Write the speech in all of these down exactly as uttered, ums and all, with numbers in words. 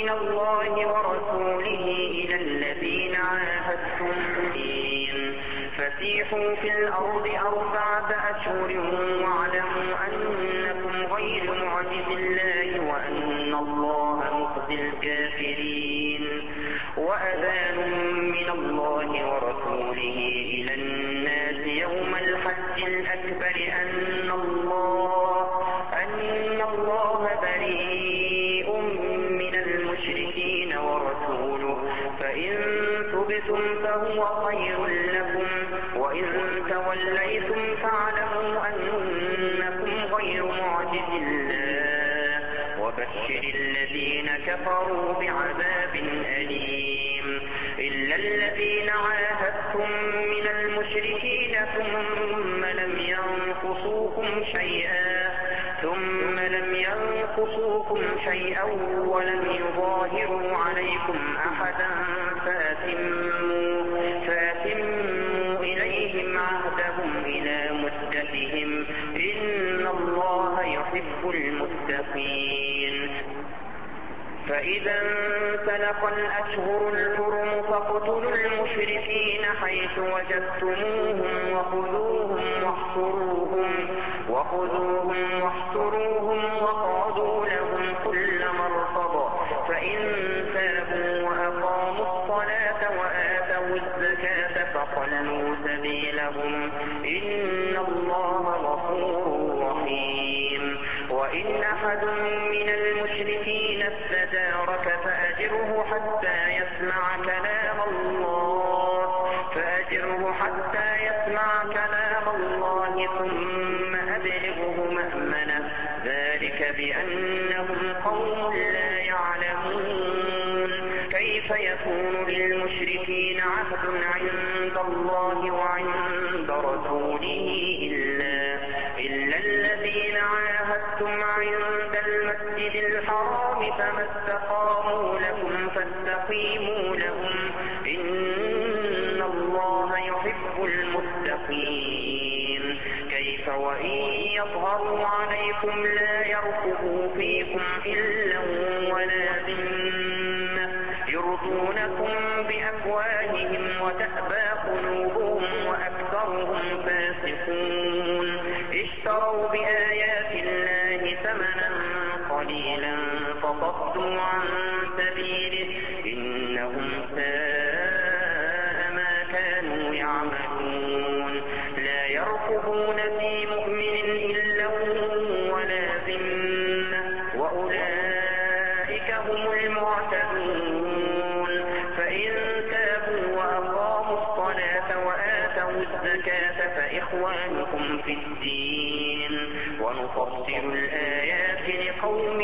من الله ورسوله إلى الذين عاهدتم فسيحوا في الأرض أربعة أشهر واعلموا أنكم غير معجز الله وأن الله مخزي الكافرين. وأذان من الله ورسوله إلى الناس يوم الحج الأكبر أن الله أن الله بريء من المشركين ورسوله فإن تبتم فهو خير لكم وإن توليتم فاعلموا أنكم غير معجز الله وبشر الذين كفروا بعذاب أليم. إلا الذين عاهدتم من المشركين ثم لم ينقصوكم شيئا ثم لم ينقصوكم شيئا ولم يظاهروا عليكم أحدا فأتموا, فأتموا إليهم عهدهم إلى مدتهم إن الله يحب المتقين. فإذا انسلخ الأشهر الحرم فاقتلوا المشركين حيث وجدتموهم وخذوهم واحصروهم وخذوهم واحصروهم وقعدوا لهم كل مرصد فإن تابوا وأقاموا الصلاة وآتوا الزكاة فخلوا سبيلهم إن الله غفور رحيم. وإن أحد من المشركين استجارك فأجره حتى يسمع كلام الله فأجره حتى يسمع كلام الله ثم أبلغه مأمنه ذلك بأنهم قوم لا يعلمون. كيف يكون للمشركين عهد عند الله وعند رسوله إلا, إلا الذين عاهدتم عند المسجد الحرام فما استقاموا لكم فاستقيموا لهم إن الله يحب المتقين. كيف وإن يظهروا عليكم لا يرقبوا فيكم إلا ولا ذمة يرضونكم بأفواههم وتأبى قلوبهم وأكثرهم فاسقون. اشتروا بآيات الله ثمنا قليلا فصدوا عن سبيله إنهم ساء ما كانوا يعملون. لا يرقبون في مؤمن إلا ولا ذمة وأولئك هم المعتدون. فإن تابوا وأقاموا الصلاة وآتوا الزكاة فإخوانكم في الدين ونفصل الآيات لقوم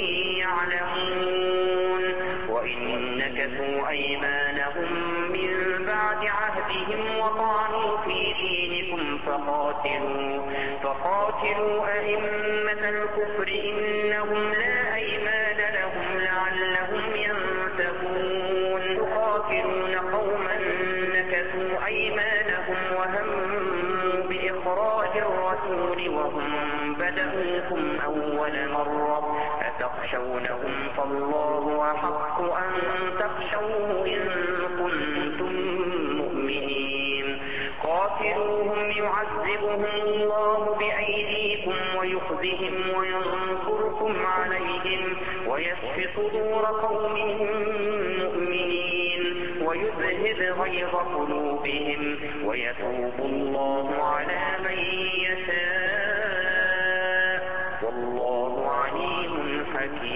يعلمون. وإن نكثوا أيمانهم من بعد عهدهم وطعنوا في دينكم فقاتلوا, فقاتلوا أئمة الكفر إنهم لا أيمان لهم لعلهم ينتهون. يقاتلون قوما نكثوا أيمانهم وهموا بإخراج الرسول وهم بدأوكم أول مرة أتخشونهم فالله أحق أن تخشوه إن كنتم مؤمنين. قاتلوهم يعذبهم الله بأيديكم ويخزهم وينصركم عليهم ويشف صدور قوم مؤمنين ويذهب غيظ قلوبهم ويتوب الله على من يشاء والله عليم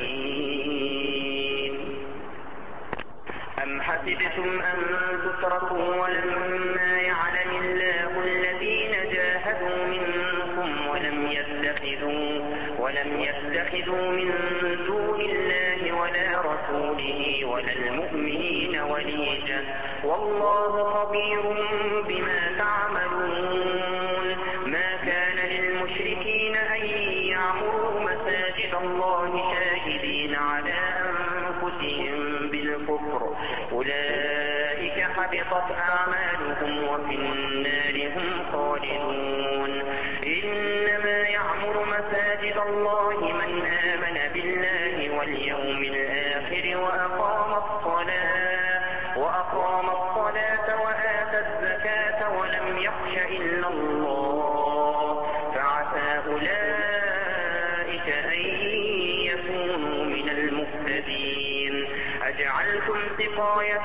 حكيم. أم حسبتم أن تتركوا ولما يعلم الله الذين جاهدوا منكم ولم يتخذوا ولم يتخذوا من دون الله ولا رسوله ولا المؤمنين وليجا والله خبير بما تعملون. ما كان للمشركين أن يعمروا مساجد الله شاهدين على أنفسهم بالكفر أولئك حبطت أعمالهم وفي النار هم خالدون. إنما يعمر مساجد مساجد الله من آمن بالله واليوم الآخر وأقام الصلاة وأقام الصلاة وآتى الزكاة ولم يخش إلا الله فعسى أولئك أن يكونوا من المهتدين. أجعلتم سقاية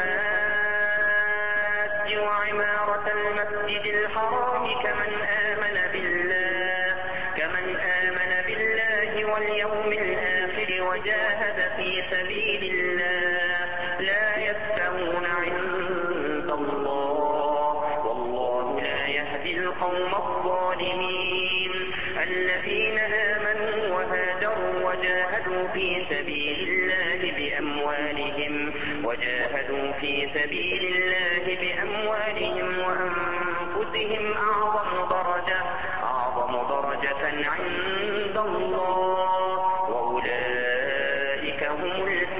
الحاج وعمارة المسجد الحرام كمن آمن بالله كمن آمن بالله واليوم الآخر وجاهد في سبيل الله لا يستوون عند الله والله لا يهدي القوم الظالمين. الذين آمنوا وهاجروا وجاهدوا في سبيل الله بأموالهم وجاهدوا في سبيل الله بأموالهم وأنفسهم أعظم درجة أعظم درجة عند الله وأولئك هم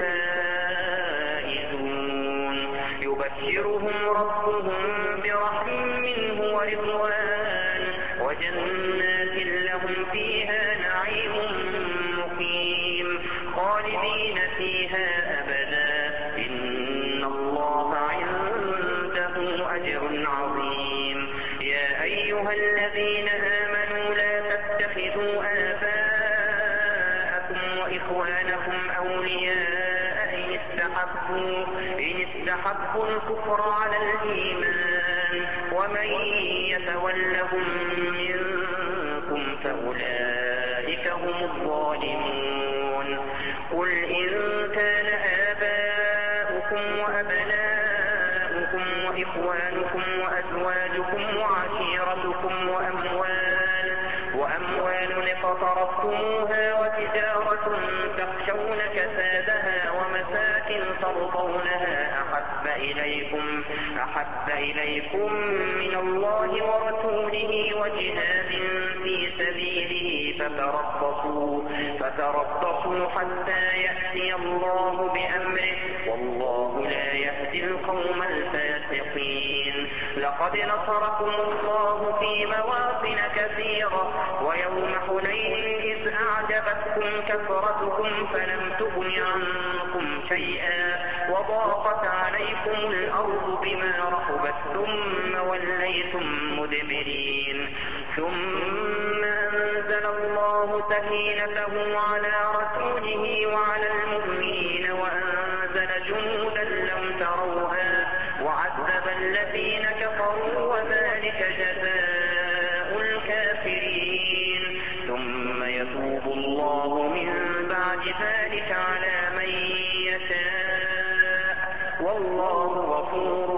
الفائزون. يبشرهم ربهم برحمة منه ورضوان وجنات لهم فيها نعيم مقيم خالدين فيها أبدا إن الله عنده أجر عظيم. يا أيها الذين آمنوا لا تتخذوا آباءكم وإخوانكم أولياء إن استحبوا إن استحبوا الكفر على الإيمان ومن يتولهم منكم فأولئك هم الظالمون. قل إن كان آباؤكم وأبناؤكم وإخوانكم وأزواجكم وعشيرتكم وأموال وأموال اقترفتموها وتجارة تخشون كسادها ومساكن ترضونها أحب إليكم أحب إليكم من الله ورسوله وجهاد في سبيله فتربصوا فتربصوا حتى يأتي الله بأمره والله لا يهدي القوم الفاسقين. لقد نصركم الله في مواطن كثيرة ويوم حنين إذ أعجبتكم كثرتكم فلم تغن عنكم شيئا وضاقت عليكم الأرض بما رحبت ثم وليتم مدبرين ثم أنزل الله سكينته على رسوله وعلى المؤمنين وأنزل جنودا لم تروها وعذب الذين كفروا وذلك جزاء الكافرين. ثم يتوب الله من بعد ذلك على من يشاء والله غفور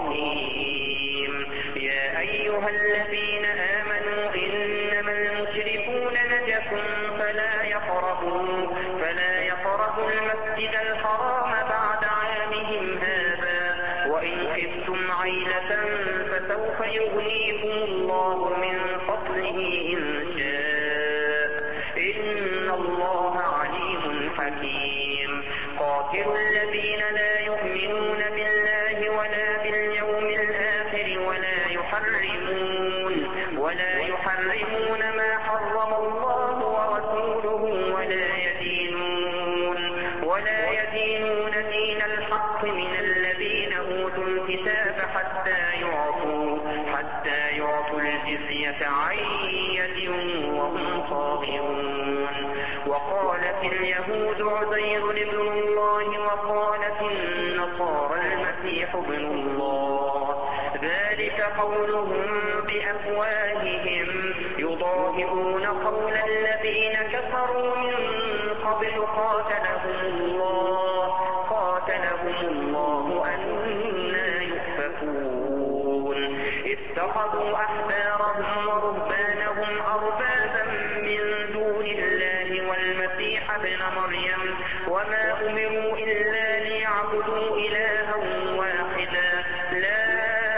رحيم. يا أيها الذين آمنوا إنما المشركون نجس فلا يقربوا فلا يقربوا المسجد الحرام بعد عامهم هذا وإن خفتم عيلة فسوف يغنيكم الله من فضله إن شاء إن الله عليم حكيم. قاتلوا الذين لا يؤمنون بالله ولا باليوم الآخر ولا يحرمون ولا يحرمون ما حرم الله ورسوله ولا يدينون ولا يدينون دين الحق من الذين أوتوا الكتاب حتى يعطوا حتى يعطوا الجزية عن يد وهم صاغرون. وقالت اليهود عزير ابن الله وقالت النصارى المسيح ابن الله ذلك قولهم بأفواههم يضاهئون قول الذين كفروا من قبل قاتلهم الله قاتلهم الله أنى يؤفكون. اتخذوا أحبارهم ورهبانهم أربابا من دون الله والمسيح ابن مريم وما أمروا إلا ليعبدوا إلها واحدا لا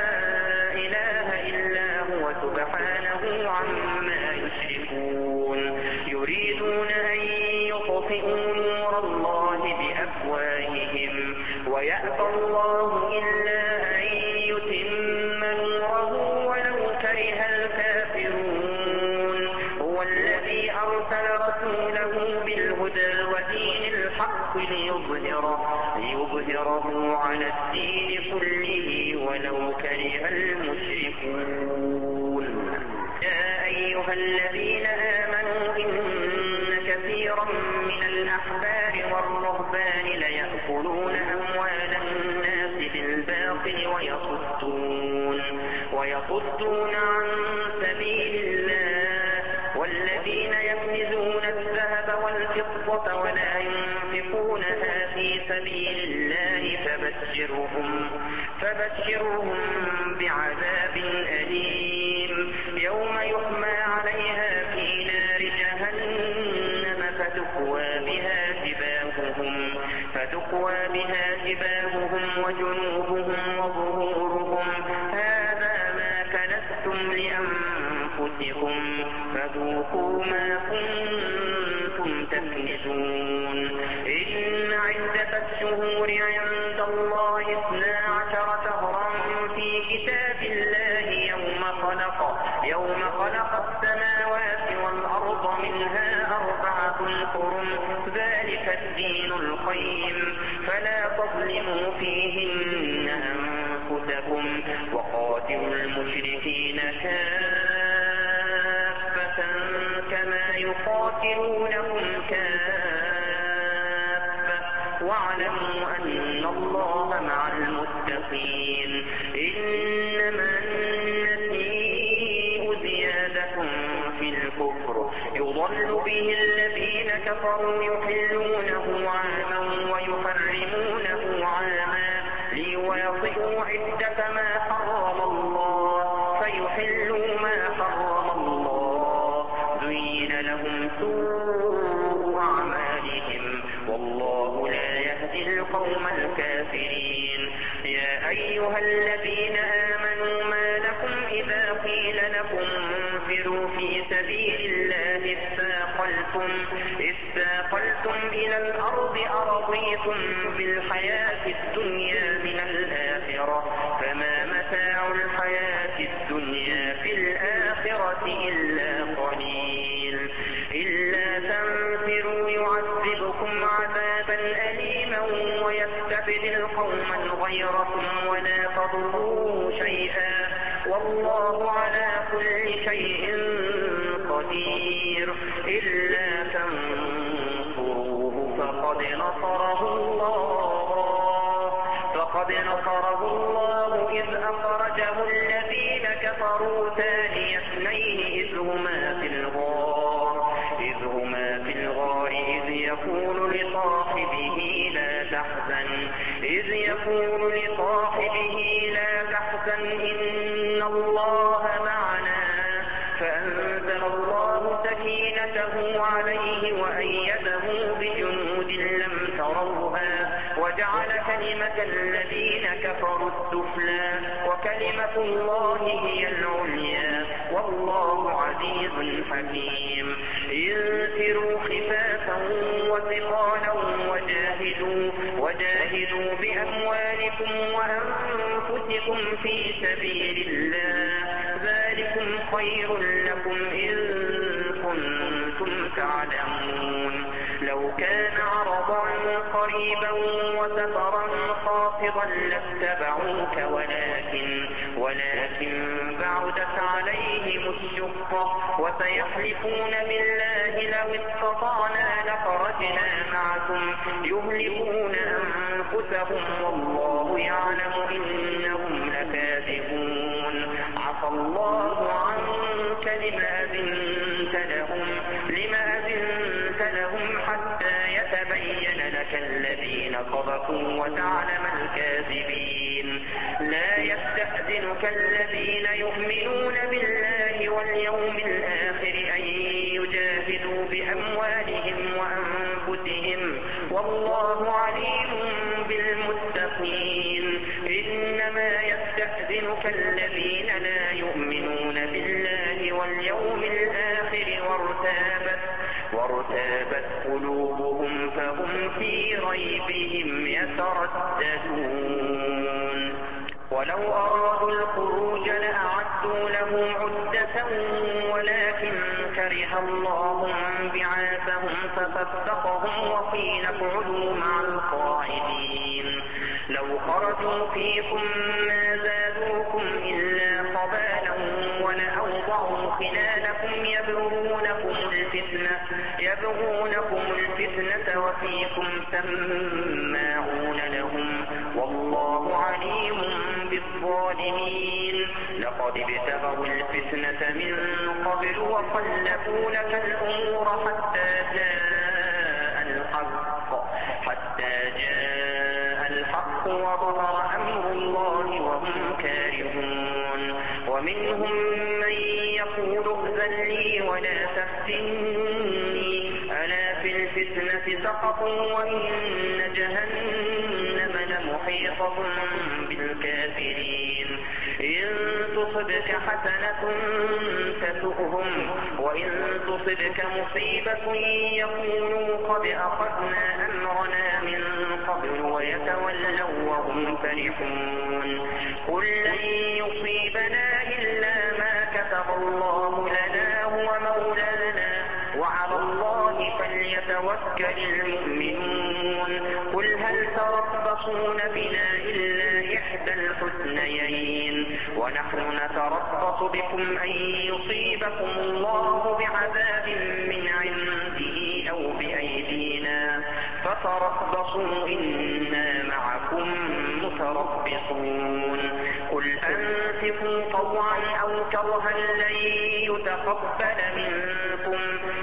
إله إلا هو سبحانه عما يشركون. يريدون أن يطفئوا نور الله بأفواههم ويأبى الله إلا أن يتم نوره ولو كره الكافرون. هو الذي أرسل أرسل رسوله بالهدى ودين الحق ليظهره, ليظهره على الدين كله ولو كره المشركون. يا أيها الذين آمنوا إن كثيرا من الأحبار والرهبان ليأكلون أموال الناس بالباطل ويصدون, ويصدون عن سبيل الله, والذين يكنزون الذهب والفضة ولا ينفقونها في سبيل الله فبشرهم, فبشرهم بعذاب أليم يوم يحمى عليها في نار جهنم فتكوى بها جباههم, فتكوى بها جباههم وجنوبهم وظهورهم هذا ما كنزتم لأنفسكم فذوقوا ما كنتم تكنزون. إن عدة الشهور عند الله اثنا عشر شهرا في كتاب الله يوم خلق, يوم خلق السماوات والأرض منها أربعة حرم ذلك الدين القيم فلا تظلموا فيهن أنفسكم وقاتلوا المشركين كافة كما يقاتلونكم كافة واعلموا أن الله مع المتقين. إنما النسيء زيادة في الكفر يضل به الذين كفروا يحلونه عاما ويحرمونه عاما ليواطئوا عدة ما حرم الله فيحلوا ما حرم الله زين لهم سوء أعمالهم والله لا يهدي القوم الكافرين. يا أيها الذين آمنوا ما لكم إذا قيل لكم انفروا في سبيل الله اثاقلتم, اثاقلتم إلى الأرض أرضيتم بالحياة الدنيا من الآخرة فما متاع الحياة الدنيا في الآخرة إلا قليل. إلا تنفروا يعذبكم عذابا أليما ويستبدل قوما غيركم ولا تضروه شيئا والله على كل شيء قدير. إلا تنصروه فقد نصره الله, فقد نصره الله إذ أخرجه الذين كفروا ثاني اثنين إذ هما في الغار, إذ هما في الغار إذ يقول لصاحبه لا تحزن, إذ يقول لصاحبه لا تحزن إن الله معنا فأنزل الله سكينته عليه وأيده بجنود لم تروها وجعل كلمة الذين كفروا السفلى وكلمة الله هي العليا والله عزيز حكيم. انفروا خفافا وثقالا وجاهدوا, وجاهدوا بأموالكم وأنفسكم في سبيل الله ذلكم خير لكم إن كنتم تعلمون. لو كان عرضا قريبا وسفرا خافضا لاتبعوك ولكن ولكن بعدت عليهم الشقة وسيحلفون بالله لو استطعنا لخرجنا معكم يهلكون أنفسهم والله يعلم إنهم لكاذبون. عفى الله عنك لما أذنت لهم, لما أذنت لهم حتى يتبين لك الذين صدقوا وتعلم الكاذبين. لا يستأذنك الذين يؤمنون بالله واليوم الآخر أن يجاهدوا بأموالهم وأنفسهم والله عليم بالمتقين. إنما يستأذنك الذين لا يؤمنون بالله واليوم الآخر وارتابت, وارتابت قلوبهم فهم في ريبهم يترددون. ولو أرادوا الخروج لأعدوا له عدة ولكن كره الله بعاثهم فثبطهم وقيل اقعدوا مع القاعدين. لو خرجوا فيكم ما زادوكم إلا خبالا ولأوضعوا خلالكم يبغونكم الفتنة, يبغونكم الفتنة وفيكم سماعون لهم والله عليم بالظالمين. لقد ابتغوا الفتنة من قبل وقلبوا لك الأمور حتى جاء الحق حتى جاء الحق وظهر أمر الله وهم كارهون. ومنهم من يقول ائذن لي ولا تفتني ألا في الفتنة سقطوا وإن جهنم لمحيطة بالكافرين. إن تصبك حسنة تسؤهم وإن تصبك مصيبة يقولوا قد أخذنا أمرنا من قبل ويتولوا وهم فرحون. قل لن يصيبنا إلا ما كتب الله لنا هو مولانا وعلى الله فليتوكل المؤمنون. قل هل تربصون بنا إلا إحدى الحسنيين ونحن نتربص بكم أن يصيبكم الله بعذاب من عنده أو بأيدينا فتربصوا إنا معكم متربصون. قل أنفقوا طوعا أو كرها لن يتقبل منكم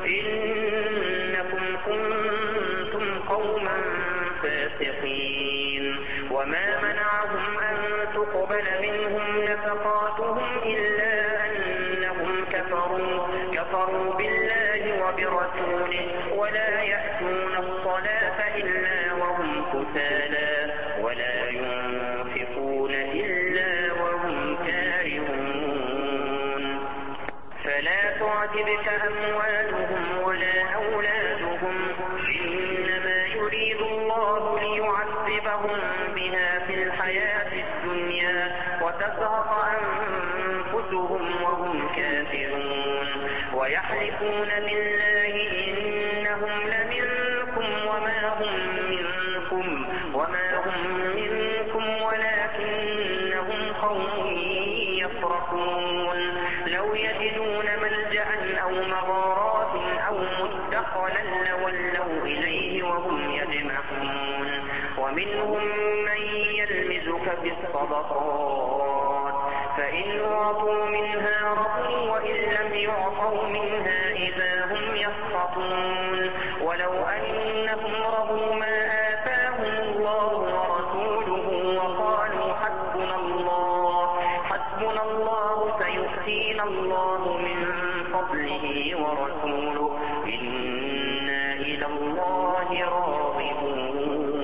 إنكم كنتم قوما فاسقين. وما منعهم أن تقبل منهم نفقاتهم إلا أنهم كفروا, كفروا بالله وبرسوله ولا يأتون الصلاة إلا وهم كسالى ولا ينفقون إلا وهم كارهون. فلا تعجبك أموالهم ولا أولادهم إنما يريد الله ليعذبهم بها في الحياة الدنيا وتزهق أنفسهم وهم كافرون. ويحلفون بالله إنهم لمنكم وما هم منكم وما هم منكم ولكنهم قوم يفرقون. لو يجدون ملجأ أو مغارات أو مدخلا لولوا إليه وهم يجمعون. ومنهم من يلمزك في الصدقات فإن أعطوا منها رضوا وإن لم يعطوا منها إذا هم يسخطون. ولو أنهم رضوا ما آتاهم الله ورسوله وقالوا حسبنا الله حسبنا الله سيؤتينا الله من فضله ورسوله إنا إلى الله راغبون.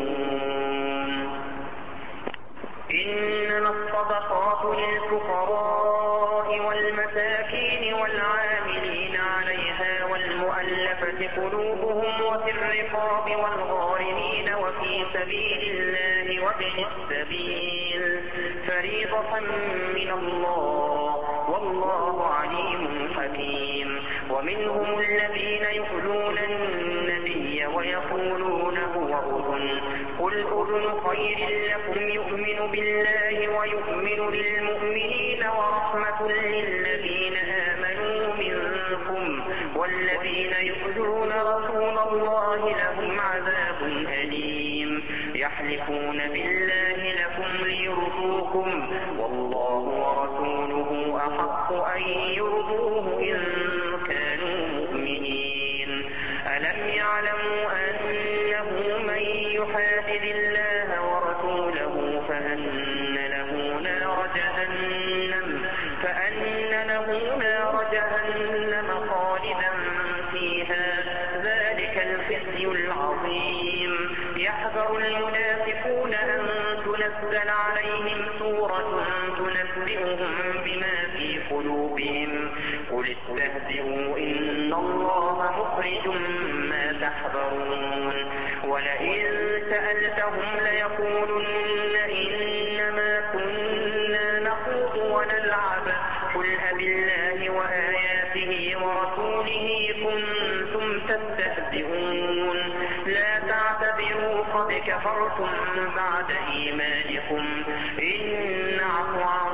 إنما الصدقات للفقراء والمساكين والعاملين عليها والمؤلفة قلوبهم وفي الرقاب والغارمين وفي سبيل الله وابن السبيل فريضة من الله والله عليم حكيم. ومنهم الذين يؤذون النبي ويقولون هو أذن قل أذن خير لكم يؤمن بالله ويؤمن للمؤمنين ورحمة للذين آمنوا منكم والذين يؤذون رسول الله لهم عذاب أليم. يحلفون بالله لكم ليرضوكم والله ورسوله أحق أن يرضوه إن كانوا مؤمنين. ألم يعلموا أنه من يحادد الله ورسوله فأن له نار جهنم فأن له نار جهنم خالدا فيها ذلك الخزي العظيم. يحذر المنافقون أن تنزل عليهم سورة تنبئهم بما في قلوبهم قل استهزئوا إن الله مخرج ما تحذرون. ولئن سألتهم ليقولن إنما كنا تستهزئون لا تعتذروا قد كفرتم بعد إيمانكم إن نعفو عن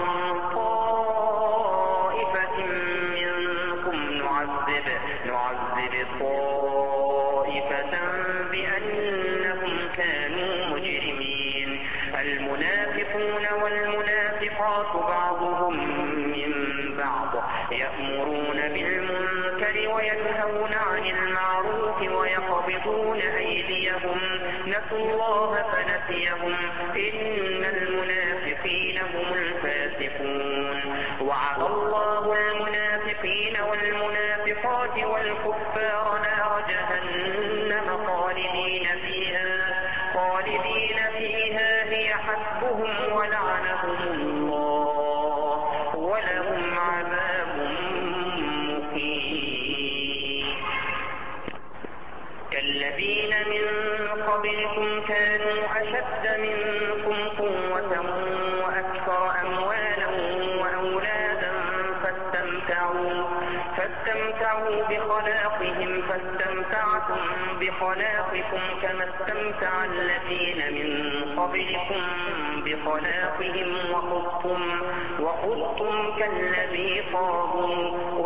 طائفة منكم نعذب نعذب طائفة بأنهم كانوا مجرمين المنافقون والمنافقات بعضهم من بعض يأمرون بالمنكر وينهون عن المعروف ويقبضون أيديهم نسوا الله فنسيهم إن المنافقين هم الفاسقون وعد الله المنافقين والمنافقات والكفار نار جهنم خالدين فيها خالدين فيها هي حسبهم ولعنهم الله ولهم عذاب مقيم كالذين من قبلكم كانوا أشد منكم قوة وأكثر أموالا وأولادا فاستمتعوا فاستمتعوا بخلاقهم فاستمتعتم بخلاقكم كما استمتع الذين من قبلكم بخلاقهم وخضتم وخضتم كالذي خاضوا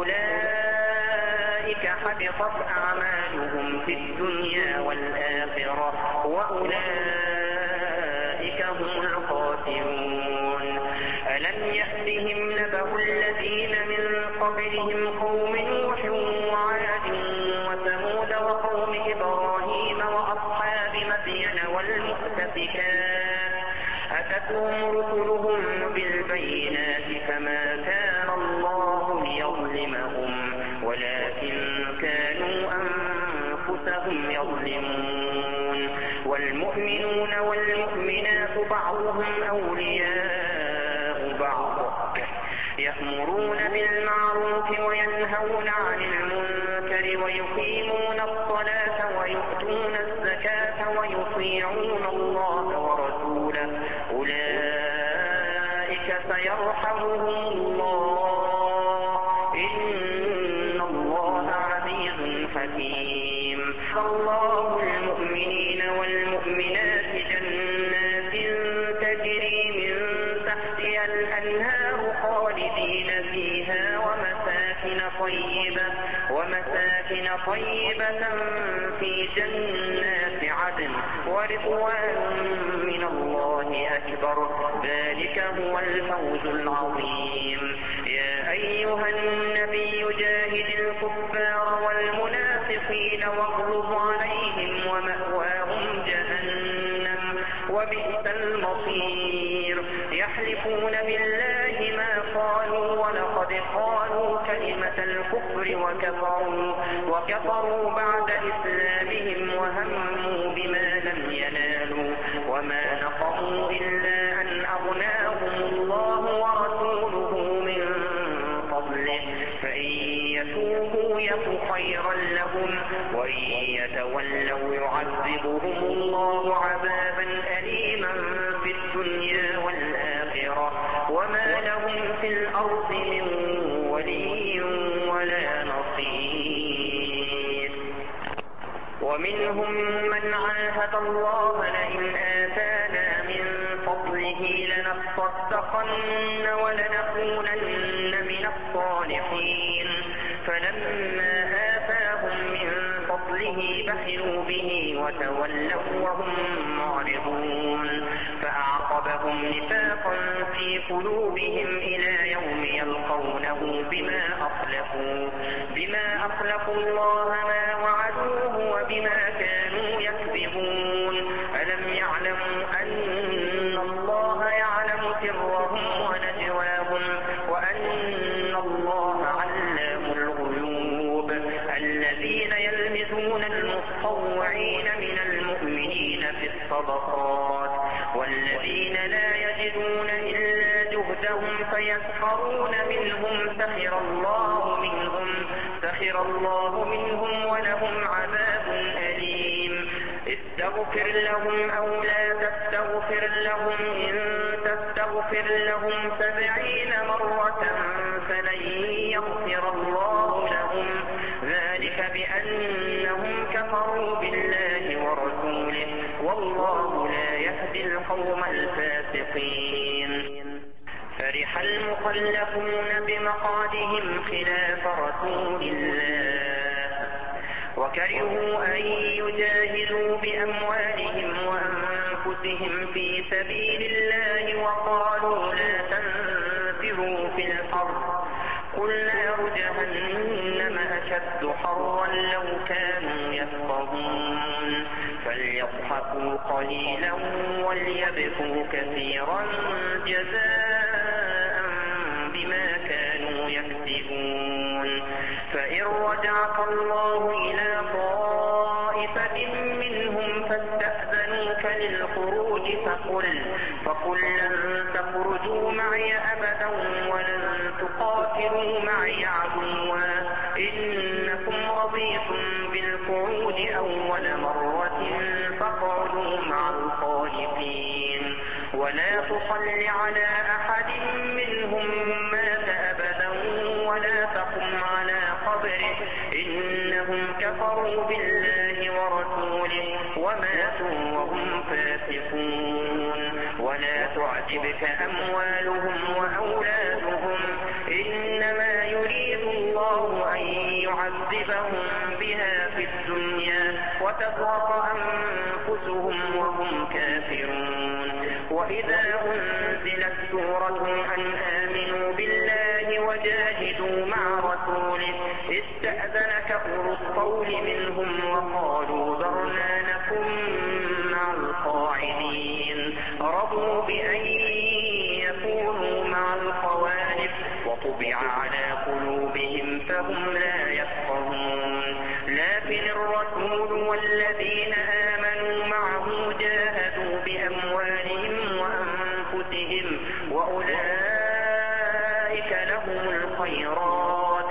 أولئك حبطت أعمالهم في الدنيا والآخرة وأولئك هم الخاسرون ألم يأتهم نبأ الذين من قبلهم قوم نوح وعاد وثمود وقوم إبراهيم وأصحاب مدين والمؤتفكات أتتهم رسلهم بالبينات فما كان الله ليظلمهم ولكن كانوا أنفسهم يظلمون والمؤمنون والمؤمنات بعضهم أولياء بعض يأمرون بالمعروف وينهون عن المنكر ويقيمون الصلاة ويؤتون الزكاة ويطيعون الله ورسوله أولئك سيرحمهم الله إن الله عزيز حكيم الله المؤمنين والمؤمنات جنات تجري من تحتها الأنهار خالدين فيها ومساكن طيبة ومساكن طيبة في جنات عدن ورضوان من الله أكبر ذلك هو الفوز العظيم يا أيها النبي جاهد الكفار والمنافقين واغلظ عليهم ومأواهم جهنم وبئس المصير يحلفون بالله ما قالوا ولقد قالوا كلمة الكفر وكفروا وكفروا بعد إسلامهم وهموا بما لم ينالوا وما نقموا إلا أن أغناهم الله ورسوله من فضله فإن يتوبوا يك خيرا لهم وإن يتولوا يعذبهم الله عذابا أليما في الدنيا والآخرة وما لهم في الأرض من ولي ولا نصير ومنهم من عاهد الله لئن آتانا من فضله لنصدقن ولنكونن من الصالحين فلما آتاهم من فضله بخلوا به وتولوا وهم معرضون فأعقبهم نفاقا في قلوبهم إلى يوم يلقونه بما أخلفوا بما أخلفوا الله ما وعدوه وبما كانوا يكذبون ألم يعلموا أن الله يعلم سرهم ونجواهم وأن الله علام الغيوب الذين يلمزون المتطوعين من المؤمنين في الصدقات والذين لا يجدون إلا جهدهم فيسخرون منهم سخر الله منهم سخر الله منهم ولهم عذاب أليم إذ استغفر لهم أو لا تستغفر لهم إن تستغفر لهم سبعين مرة فلن يغفر الله لهم ذلك بأنهم كفروا بالله ورسوله والله لا يهدي القوم الفاسقين. فرح المخلفون بمقعدهم خلاف رسول الله وكرهوا أن يجاهدوا بأموالهم وأنفسهم في سبيل الله وقالوا لا تنفروا في الحر قل نار جهنم أشد حرا لو كانوا يفقهون فليضحكوا قليلا وليبكوا كثيرا جزاء بما كانوا يكسبون. فإن رجعك الله إلى طائفة منهم فاستأذنوك للخروج فقل فقل لن تخرجوا معي أبدا ولن تقاتلوا معي عدوا إنكم رضيتم بالقعود أول مرة فاقعدوا مع الخالفين ولا تصل على أحد منهم مات أبدا ولا تقم على قبره إنهم كفروا بالله ورسوله وماتوا وهم فاسقون. ولا تعجبك أموالهم وأولادهم إنما يريد الله أن يعذبهم بها في الدنيا وتزهق أنفسهم وهم كافرون. وإذا أنزلت سورة أن آمنوا بالله وجاهدوا مع رسوله استأذنك أولو الطول منهم وقالوا ذرنا نكن مع القاعدين رضوا بأن يكونوا مع الخوالف وطبع على قلوبهم فهم لا يفقهون. لكن الرسول والذين آمنوا معه جاهدوا بأموالهم وأنفسهم وأولئك لهم الخيرات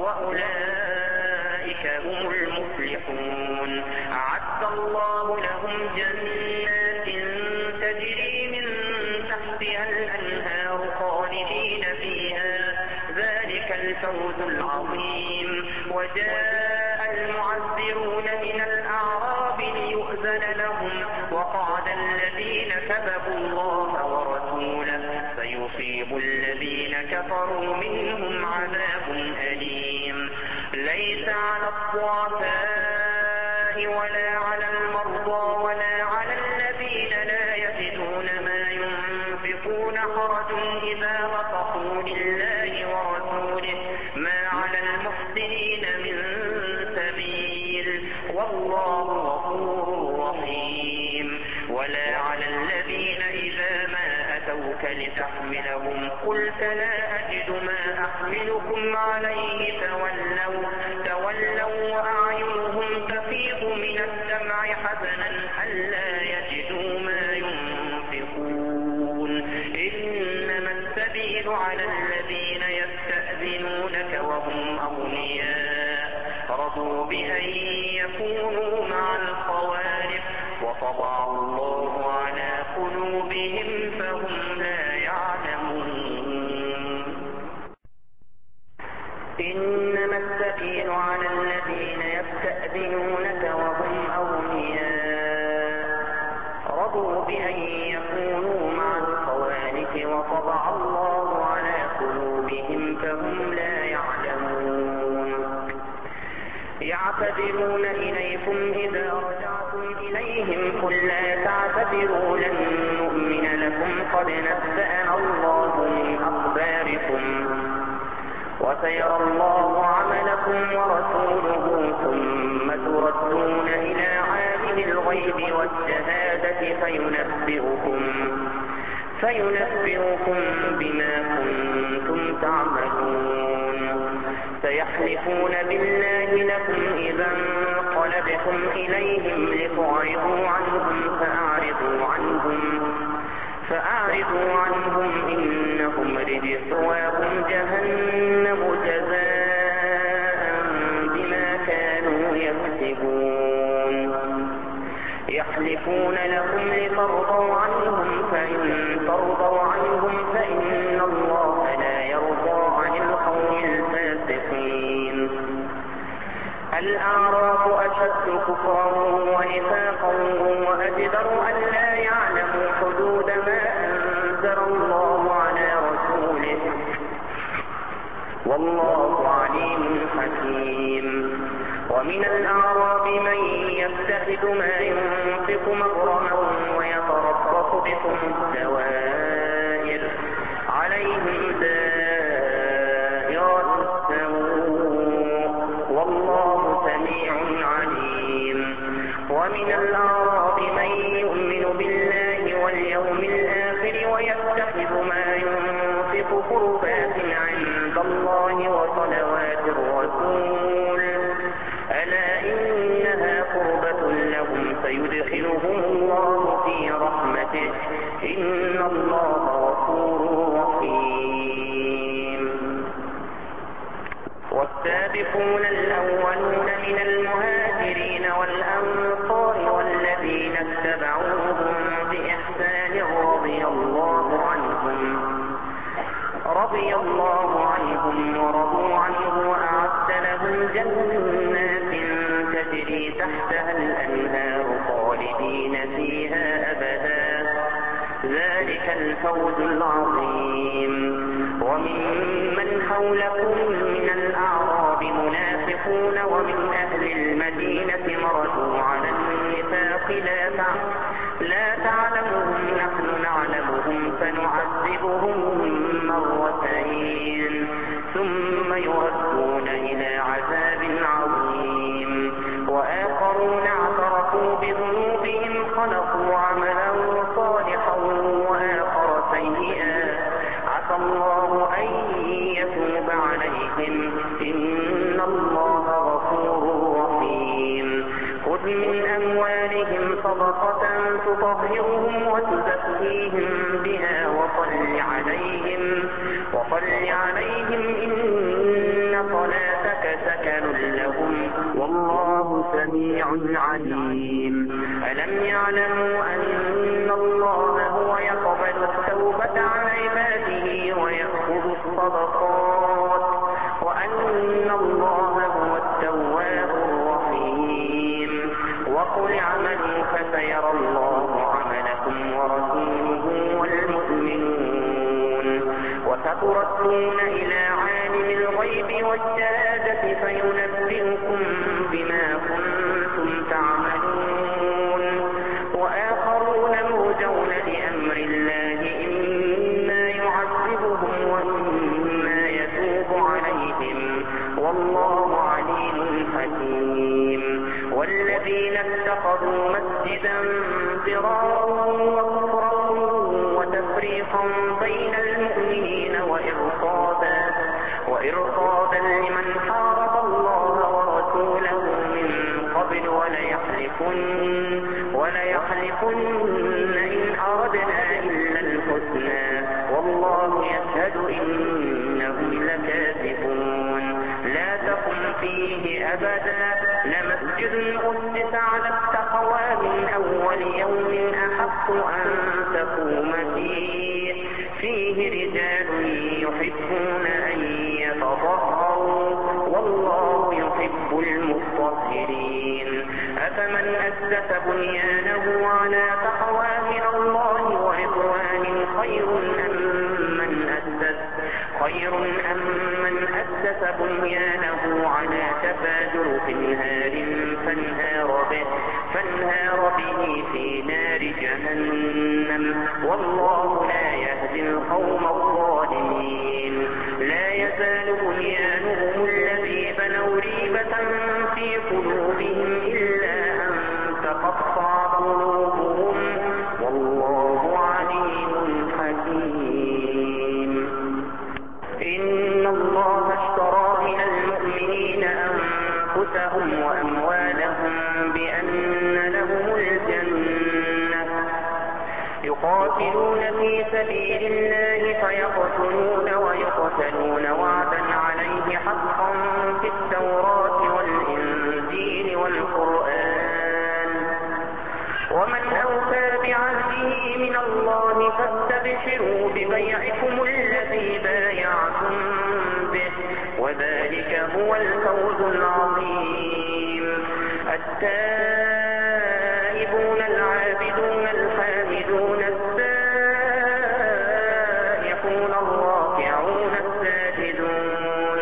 وأولئك هم المفلحون. أعد الله لهم جنات تجري من تحتها الأنهار خالدين فيها ذلك الفوز العظيم. وجاء المعذرون من الأعراب ليؤذن لهم وقال الذين كذبوا الله ورسوله سيصيب الذين كفروا منهم عذاب أليم. ليس على الضعفاء ولا على المرضى ولا على الذين لا يجدون ما ينفقون حرج إذا نصحوا لله ورسوله ما على المحسنين من سبيل والله غفور رحيم. ولا على الذين إذا ما أتوك لتحملهم قلت لا أجد ما أحملكم عليه تولوا تولوا وأعينهم تفيض من الدمع حزنا ألا يجدوا ما ينفقون. إنما السبيل على الذين يستأذنونك وهم أغنياء رضوا بأن يكونوا مع الخوالف وطبع الله على قلوبهم فهم لا يعلمون. إنما السبيل على الذين يستأذنونك وهم أغنياء رضوا بأن يكونوا مع الخوالف وطبع الله على قلوبهم فهم لا يعلمون. يعتذرون إليكم إذا رجعتم إليهم قل لا تعتذروا لن نؤمن لكم قد نبأنا الله من أخباركم وسيرى الله عملكم ورسوله ثم تردون إلى عالم الغيب والشهادة فينبئكم فينبئكم بما كنتم تعملون. سيحلفون بالله لكم إذا انقلبتم إليهم لتعرضوا عنهم فأعرضوا عنهم فأعرضوا عنهم إنهم رجس وهم جهنم جزاء بما كانوا يكسبون. يحلفون لكم لترضوا عنهم فإن ترضوا عنهم فإن الله لا يرضى عن القوم الفاسقين. الأعراب أشد كفرا ونفاقا وأجدر أن لا يعلموا حدود ما أنزل الله على رسوله والله عليم حكيم. ومن الأعراب من يتخذ ما ينفق مغرما ويتربص بكم الدوائر عليهم دائرة السوء والله سميع عليم. ومن الأعراب من يؤمن بالله واليوم الآخر ويتخذ ما ينفق قربات عند الله وصلوات الرسول ألا إنها قربة لهم فيدخلهم الله في رحمته إن الله غفور رحيم. والسابقون الأولون من المهاجرين والأنصار والذين اتبعوهم بإحسان رضي الله عنهم رضي الله عنهم ورضوا عنه وأعد لهم جنات تجري تحتها الأنهار خالدين فيها أبدا ذلك الفوز العظيم. وممن حولكم من الأعراب منافقون ومن أهل المدينة مردوا على النفاق لا لا تعلمهم نحن نعلمهم فنعذبهم مرتين ثم يردون إلى عذاب عظيم. وآخرون اعترفوا بذنوبهم خلقوا عملا صالحا وآخر سيئا عسى الله أن يتوب عليهم إن الله غفور رحيم. خذ من أموالهم صدقة تطهرهم وتزكيهم بها وصل عليهم وصل عليهم إن صلاتك سكن لهم والله سميع عليم. ألم يعلموا أن الله هو يقبل التوبة عن عباده ويأخذ الصدقات وأن الله هو التواب الرحيم. وقل اعملوا فسيرى الله عملكم ورسوله والمؤمنون وستردون إلى عالم الغيب والشهادة فينبئكم بما كنتم تعملون. وآخرون مرجون لأمر الله إما يعذبهم وإما يتوب عليهم والله عليم حكيم. والذين اتخذوا مسجدا ضرارا وكفرا وتفريقا بين المؤمنين وإرصادا وإرصادا لمن حارب الله ورسوله من قبل وليحلفن وليحلفن إن أردنا إلا الحسنى والله يشهد إنهم لكاذبون. لا تقم فيه أبدا لمسجد أسس على التقوى من أول يوم أحق أن تقوم فيه فيه رجال يحبون أن يتطهروا والله يحب المطهرين. أفمن أسس بنيانه على تقوى من الله ورضوان خير أم من أسس خير أم من أسس بنيانه على شفا جرف نهار فانهار به فانهار به في نار جهنم والله لا يهدي القوم الظالمين. لا يزال بنيانهم الذي بنوا ريبة في قلوبهم إلا أن تقطع قلوبهم والله عليم حكيم. إن الله اشترى من المؤمنين أنفسهم وأموالهم بأن لهم الجنة يقاتلون في سبيل الله فيقتلون ويقتلون وعدا عليه حقا في التوراة والإنجيل والقرآن فاستبشروا ببيعكم الذي بايعتم به وذلك هو الفوز العظيم. التائبون العابدون الحامدون السائحون الراكعون الساجدون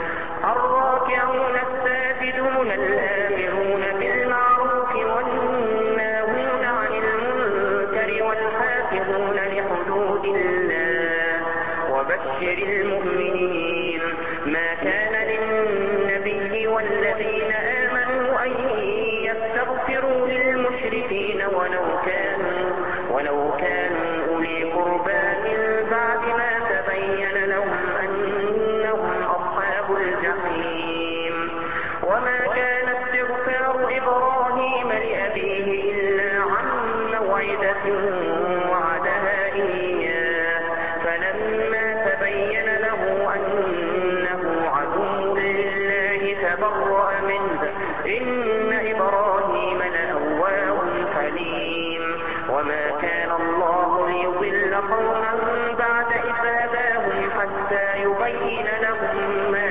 الراكعون الساجدون الآمرون بالمعروف والناهون عن المنكر والحافظون لحدود الله وبشر المؤمنين. ما كان للنبي والذين آمنوا أن يستغفروا للمشركين ولو كانوا ولو كانوا أولي قربى من بعد ما تبين لهم أنهم أصحاب الجحيم. وما كان استغفار إبراهيم لأبيه إلا عن موعدة وعدها إياه فلما تبين له أنه عدو لله تبرأ منه إن إبراهيم لأواه حليم. وما كان الله ليضل قوما بعد إذ هداهم حتى يبين لهم ما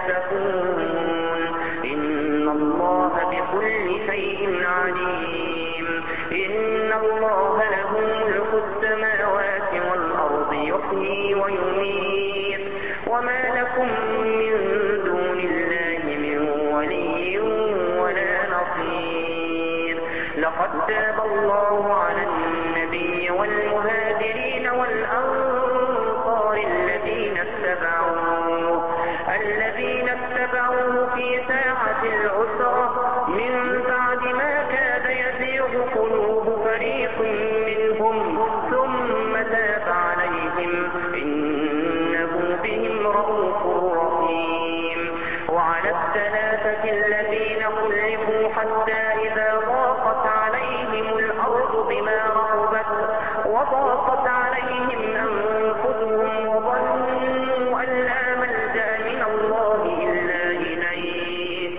يتقون إن الله بكل شيء عليم. إن الله له ملك السماوات والأرض يحيي ويميت وما لكم من دون الله من ولي ولا نصير. لقد تاب الله على النبي والمهاجرين والأنصار الذين اتبعوه الذين اتبعوه في ساعة العسرة من بعد ما كاد يزيغ قلوب فريق منهم ثم تاب عليهم إنه بهم رءوف رحيم. وعلى الثلاثة الذين خلفوا حتى إذا ضاقت عليهم الأرض بما رحبت وضاقت عليهم أنفسهم وظنوا أن لا ملجأ من الله إلا إليه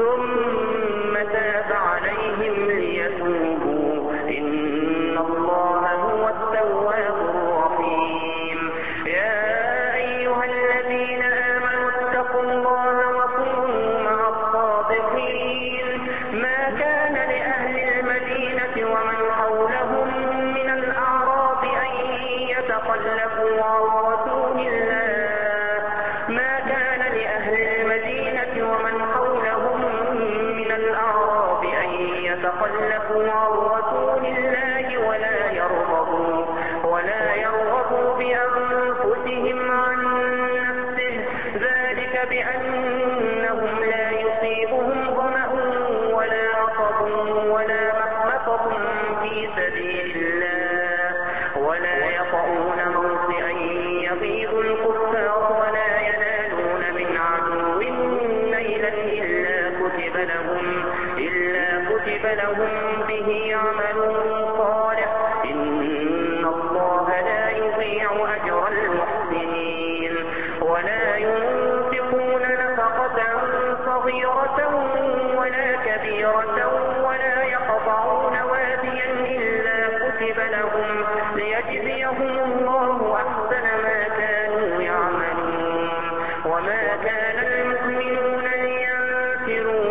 ثم تاب عليهم ليتوبوا إن الله هو التواب الرحيم. يا أيها الذين آمنوا اتقوا الله وكونوا مع الصادقين. ما كان لأهل المدينة ومن حولهم من الأعراب أن يتخلفوا عن رسول الله ما كان لأهل المدينة ومن حولهم من الأعراب أن يتخلفوا عن رسول الله ولا يرغبوا ولا يرغبوا بأنفسهم عن نفسه ذلك بأنهم لا يصيبهم ظمأ ولا نصب ولا مخمصة في سبيل الله ولا يطؤون موطئا يغيظ الكفار ولا ينالون من عدو نيلا إلا كتب لهم إلا كتب لهم به عمل صالح إن الله لا يضيع أجر المحسنين. ولا ينفقون نفقة صغيرة ولا كبيرة ولا يقطعون واديا إلا كتب لهم ليجزيهم الله أحسن ما كانوا يعملون. وما كان المؤمنون لينفروا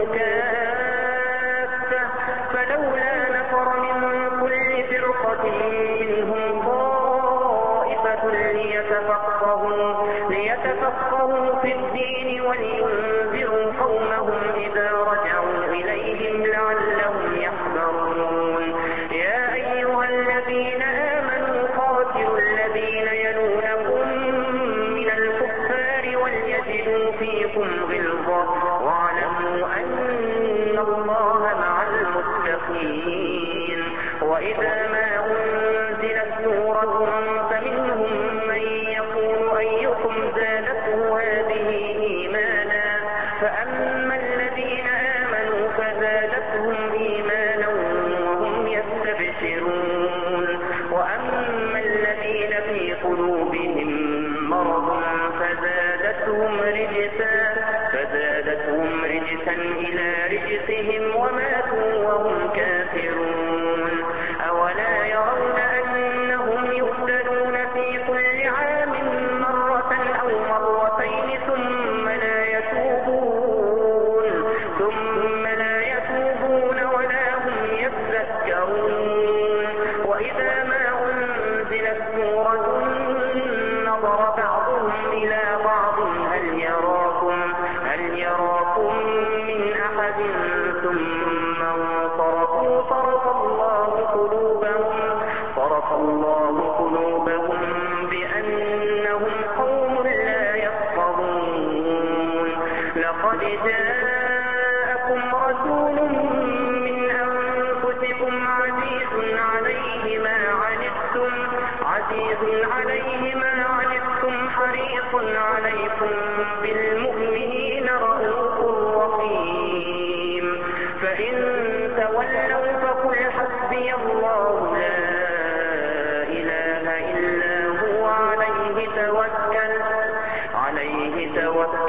كافة فلولا نفر من كل فرقة منهم طائفة ليتفقهوا ليتفقهوا في الدين ولينذروا قومهم إذا رجعوا إليهم لعلهم يحذرون. يا أيها الذين آمنوا قاتلوا الذين يلونكم من الكفار وليجدوا فيكم غلظة واعلموا أن الله مع المتقين. وإذا ما أنزلت سورة فمنهم من يقول أيكم زادته هذه إيمانا فأما الذين آمنوا فزادتهم إيمانا وهم يستبشرون وأما الذين في قلوبهم مرض فزادتهم رجسا فزادتهم رجسا إلى رجسهم وماتوا وهم كافرون. أولا يرون أنهم يفتنون الله قلوبهم بأنهم قوم لا يفقهون لقد جاءكم رسول من أنفسكم عزيز عليه ما عنتم عزيز عليه ما عنتم حريص عليكم بالمؤمنين رؤوف رحيم فإن تولوا فقل حسبي الله لا إله إلا هو عليه توكل عليه توكل